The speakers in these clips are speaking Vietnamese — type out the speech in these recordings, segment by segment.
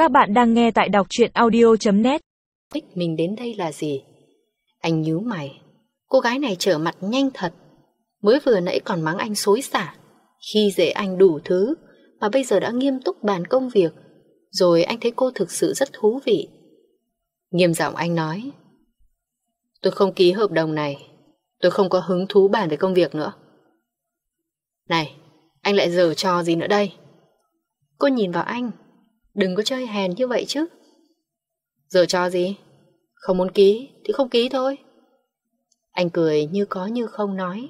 Các bạn đang nghe tại đọc truyện audio.net. Mình đến đây là gì? Anh nhíu mày. Cô gái này trở mặt nhanh thật. Mới vừa nãy còn mắng anh xối xả, khi dễ anh đủ thứ, mà bây giờ đã nghiêm túc bàn công việc. Rồi anh thấy cô thực sự rất thú vị. Nghiêm giọng anh nói: tôi không ký hợp đồng này. Tôi không có hứng thú bàn về công việc nữa. Này, anh lại giở trò gì nữa đây? Cô nhìn vào anh. Đừng có chơi hèn như vậy chứ. Giở trò gì? Không muốn ký thì không ký thôi. Anh cười như có như không nói: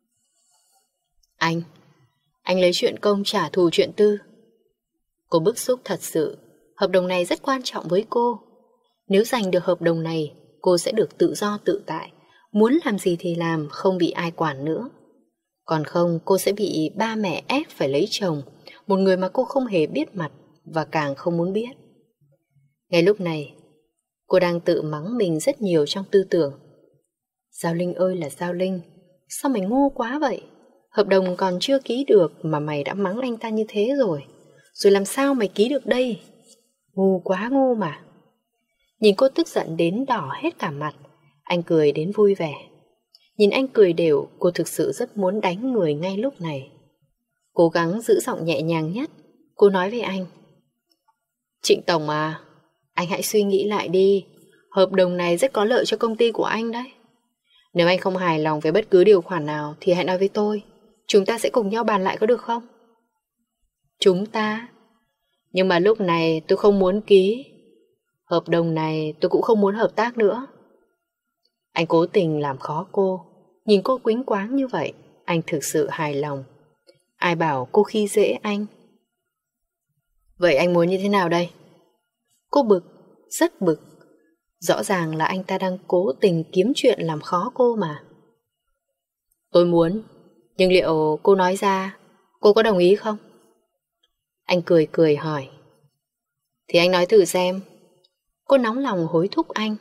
Anh lấy chuyện công trả thù chuyện tư. Cô bức xúc thật sự. Hợp đồng này rất quan trọng với cô. Nếu giành được hợp đồng này, cô sẽ được tự do tự tại, muốn làm gì thì làm, không bị ai quản nữa. Còn không, cô sẽ bị ba mẹ ép phải lấy chồng, một người mà cô không hề biết mặt và càng không muốn biết. Ngay lúc này, cô đang tự mắng mình rất nhiều trong tư tưởng. Giao Linh ơi là Giao Linh, sao mày ngu quá vậy? Hợp đồng còn chưa ký được mà mày đã mắng anh ta như thế rồi. Rồi làm sao mày ký được đây? Ngu quá ngu mà. Nhìn cô tức giận đến đỏ hết cả mặt, anh cười đến vui vẻ. Nhìn anh cười đều, cô thực sự rất muốn đánh người ngay lúc này. Cố gắng giữ giọng nhẹ nhàng nhất, cô nói với anh: Trịnh Tổng à, anh hãy suy nghĩ lại đi. Hợp đồng này rất có lợi cho công ty của anh đấy. Nếu anh không hài lòng với bất cứ điều khoản nào thì hãy nói với tôi. Chúng ta sẽ cùng nhau bàn lại có được không? Chúng ta? Nhưng mà lúc này tôi không muốn ký. Hợp đồng này tôi cũng không muốn hợp tác nữa. Anh cố tình làm khó cô. Nhìn cô quýnh quáng như vậy, anh thực sự hài lòng. Ai bảo cô khi dễ anh? Vậy anh muốn như thế nào đây? Cô bực, rất bực. Rõ ràng là anh ta đang cố tình kiếm chuyện làm khó cô mà. Tôi muốn, nhưng liệu cô nói ra cô có đồng ý không? Anh cười cười hỏi. Thì anh nói thử xem. Cô nóng lòng hối thúc anh.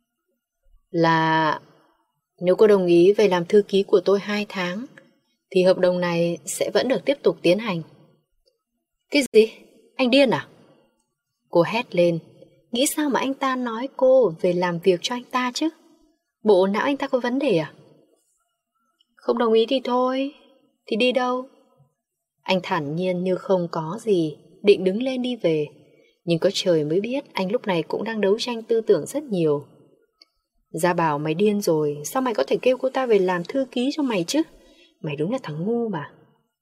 Là nếu cô đồng ý về làm thư ký của tôi 2 tháng thì hợp đồng này sẽ vẫn được tiếp tục tiến hành. Cái gì? Anh điên à? Cô hét lên. Nghĩ sao mà anh ta nói cô về làm việc cho anh ta chứ? Bộ não anh ta có vấn đề à? Không đồng ý thì thôi. Thì đi đâu? Anh thản nhiên như không có gì, định đứng lên đi về. Nhưng có trời mới biết anh lúc này cũng đang đấu tranh tư tưởng rất nhiều. Gia bảo mày điên rồi, sao mày có thể kêu cô ta về làm thư ký cho mày chứ? Mày đúng là thằng ngu mà.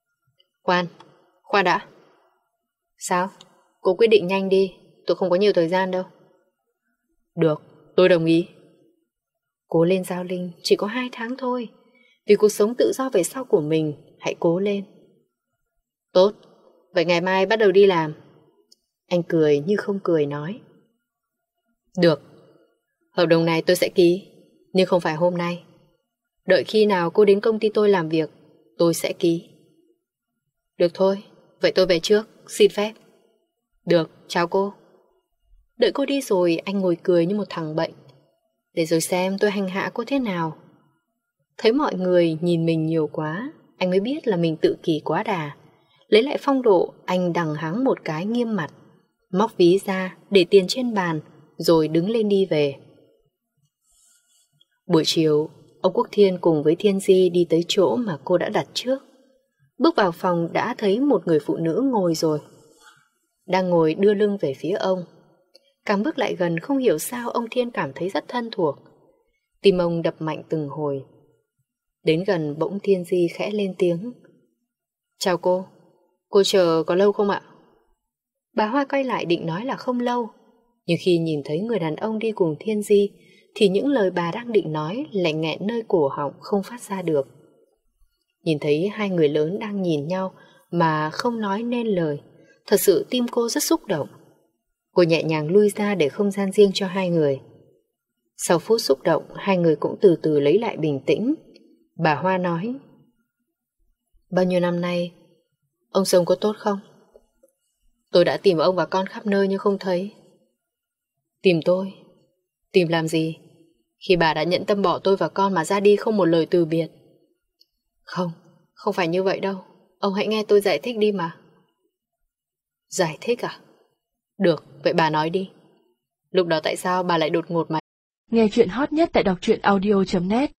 Khoan đã. Sao? Cô quyết định nhanh đi, tôi không có nhiều thời gian đâu. Được, tôi đồng ý. Cố lên Giao Linh, chỉ có 2 tháng thôi. Vì cuộc sống tự do về sau của mình, hãy cố lên. Tốt, vậy ngày mai bắt đầu đi làm. Anh cười như không cười nói. Được, hợp đồng này tôi sẽ ký, nhưng không phải hôm nay. Đợi khi nào cô đến công ty tôi làm việc, tôi sẽ ký. Được thôi, vậy tôi về trước, xin phép. Được, chào cô. Đợi cô đi rồi, anh ngồi cười như một thằng bệnh. Để rồi xem tôi hành hạ cô thế nào. Thấy mọi người nhìn mình nhiều quá, anh mới biết là mình tự kỷ quá đà. Lấy lại phong độ, anh đằng hắng một cái nghiêm mặt, móc ví ra, để tiền trên bàn, rồi đứng lên đi về. Buổi chiều, ông Quốc Thiên cùng với Thiên Di đi tới chỗ mà cô đã đặt trước. Bước vào phòng đã thấy một người phụ nữ ngồi rồi. Đang ngồi đưa lưng về phía ông. Càng bước lại gần không hiểu sao ông Thiên cảm thấy rất thân thuộc. Tim ông đập mạnh từng hồi. Đến gần bỗng Thiên Di khẽ lên tiếng. Chào cô chờ có lâu không ạ? Bà Hoa quay lại định nói là không lâu. Nhưng khi nhìn thấy người đàn ông đi cùng Thiên Di thì những lời bà đang định nói lại nghẹn nơi cổ họng không phát ra được. Nhìn thấy hai người lớn đang nhìn nhau mà không nói nên lời, thật sự tim cô rất xúc động. Cô nhẹ nhàng lui ra để không gian riêng cho hai người. Sau phút xúc động, hai người cũng từ từ lấy lại bình tĩnh. Bà Hoa nói. Bao nhiêu năm nay, ông sống có tốt không? Tôi đã tìm ông và con khắp nơi nhưng không thấy. Tìm tôi? Tìm làm gì? Khi bà đã nhẫn tâm bỏ tôi và con mà ra đi không một lời từ biệt. Không phải như vậy đâu. Ông hãy nghe tôi giải thích đi mà. Giải thích à? Được, vậy bà nói đi. Lúc đó tại sao bà lại đột ngột mà... Nghe chuyện hot nhất tại đọc truyện audio.net